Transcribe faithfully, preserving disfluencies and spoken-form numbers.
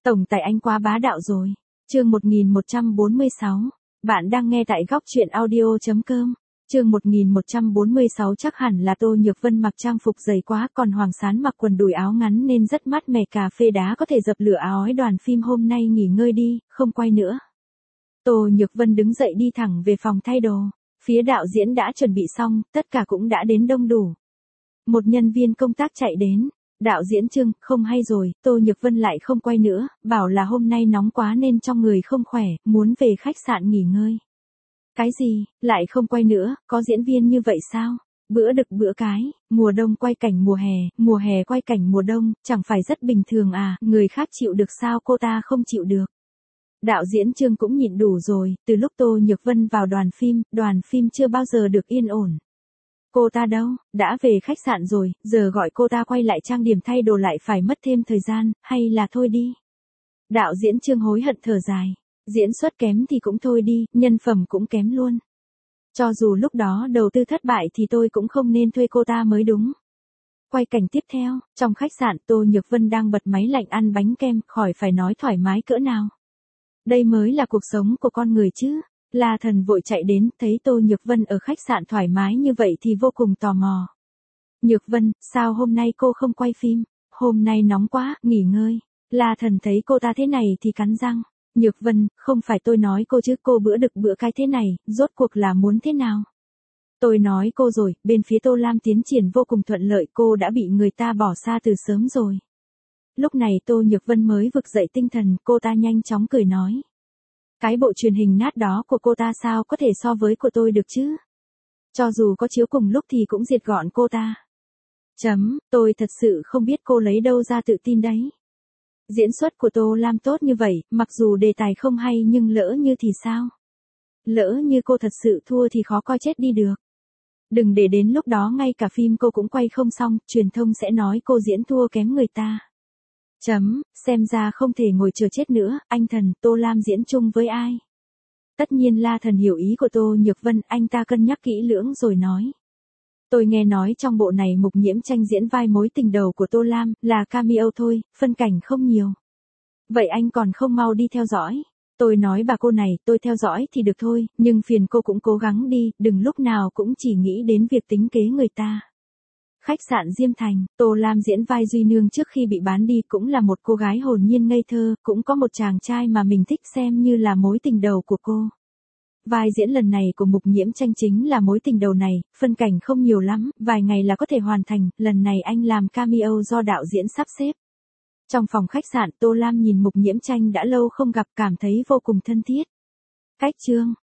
Tổng tài anh quá bá đạo rồi. Chương một nghìn một trăm bốn mươi sáu. Bạn đang nghe tại góc truyện audio chấm com. Chương một nghìn một trăm bốn mươi sáu chắc hẳn là Tô Nhược Vân mặc trang phục dày quá, còn Hoàng Sán mặc quần đùi áo ngắn nên rất mát mẻ, cà phê đá có thể dập lửa ói. Đoàn phim hôm nay nghỉ ngơi đi, không quay nữa. Tô Nhược Vân đứng dậy đi thẳng về phòng thay đồ. Phía đạo diễn đã chuẩn bị xong, tất cả cũng đã đến đông đủ. Một nhân viên công tác chạy đến. Đạo diễn Trương, không hay rồi, Tô Nhược Vân lại không quay nữa, bảo là hôm nay nóng quá nên trong người không khỏe, muốn về khách sạn nghỉ ngơi. Cái gì, lại không quay nữa, có diễn viên như vậy sao? Bữa đực bữa cái, mùa đông quay cảnh mùa hè, mùa hè quay cảnh mùa đông, chẳng phải rất bình thường à, người khác chịu được sao cô ta không chịu được. Đạo diễn Trương cũng nhịn đủ rồi, từ lúc Tô Nhược Vân vào đoàn phim, đoàn phim chưa bao giờ được yên ổn. Cô ta đâu, đã về khách sạn rồi, giờ gọi cô ta quay lại trang điểm thay đồ lại phải mất thêm thời gian, hay là thôi đi. Đạo diễn Trương hối hận thở dài, diễn xuất kém thì cũng thôi đi, nhân phẩm cũng kém luôn. Cho dù lúc đó đầu tư thất bại thì tôi cũng không nên thuê cô ta mới đúng. Quay cảnh tiếp theo, trong khách sạn Tô Nhược Vân đang bật máy lạnh ăn bánh kem, khỏi phải nói thoải mái cỡ nào. Đây mới là cuộc sống của con người chứ. La Thần vội chạy đến, thấy Tô Nhược Vân ở khách sạn thoải mái như vậy thì vô cùng tò mò. Nhược Vân, sao hôm nay cô không quay phim? Hôm nay nóng quá, nghỉ ngơi. La Thần thấy cô ta thế này thì cắn răng. Nhược Vân, không phải tôi nói cô chứ, cô bữa đực bữa cái thế này, rốt cuộc là muốn thế nào? Tôi nói cô rồi, bên phía Tô Lam tiến triển vô cùng thuận lợi, cô đã bị người ta bỏ xa từ sớm rồi. Lúc này Tô Nhược Vân mới vực dậy tinh thần, cô ta nhanh chóng cười nói. Cái bộ truyền hình nát đó của cô ta sao có thể so với của tôi được chứ? Cho dù có chiếu cùng lúc thì cũng diệt gọn cô ta. Chấm, tôi thật sự không biết cô lấy đâu ra tự tin đấy. Diễn xuất của Tô Lam tốt như vậy, mặc dù đề tài không hay nhưng lỡ như thì sao? Lỡ như cô thật sự thua thì khó coi chết đi được. Đừng để đến lúc đó ngay cả phim cô cũng quay không xong, truyền thông sẽ nói cô diễn thua kém người ta. Chấm, xem ra không thể ngồi chờ chết nữa, anh Thần, Tô Lam diễn chung với ai? Tất nhiên La Thần hiểu ý của Tô Nhược Vân, anh ta cân nhắc kỹ lưỡng rồi nói. Tôi nghe nói trong bộ này Mục Nhiễm Tranh diễn vai mối tình đầu của Tô Lam, là cameo thôi, phân cảnh không nhiều. Vậy anh còn không mau đi theo dõi. Tôi nói bà cô này, tôi theo dõi thì được thôi, nhưng phiền cô cũng cố gắng đi, đừng lúc nào cũng chỉ nghĩ đến việc tính kế người ta. Khách sạn Diêm Thành, Tô Lam diễn vai Duy Nương trước khi bị bán đi, cũng là một cô gái hồn nhiên ngây thơ, cũng có một chàng trai mà mình thích xem như là mối tình đầu của cô. Vai diễn lần này của Mục Nhiễm Tranh chính là mối tình đầu này, phân cảnh không nhiều lắm, vài ngày là có thể hoàn thành, lần này anh làm cameo do đạo diễn sắp xếp. Trong phòng khách sạn, Tô Lam nhìn Mục Nhiễm Tranh đã lâu không gặp, cảm thấy vô cùng thân thiết. Cách chương,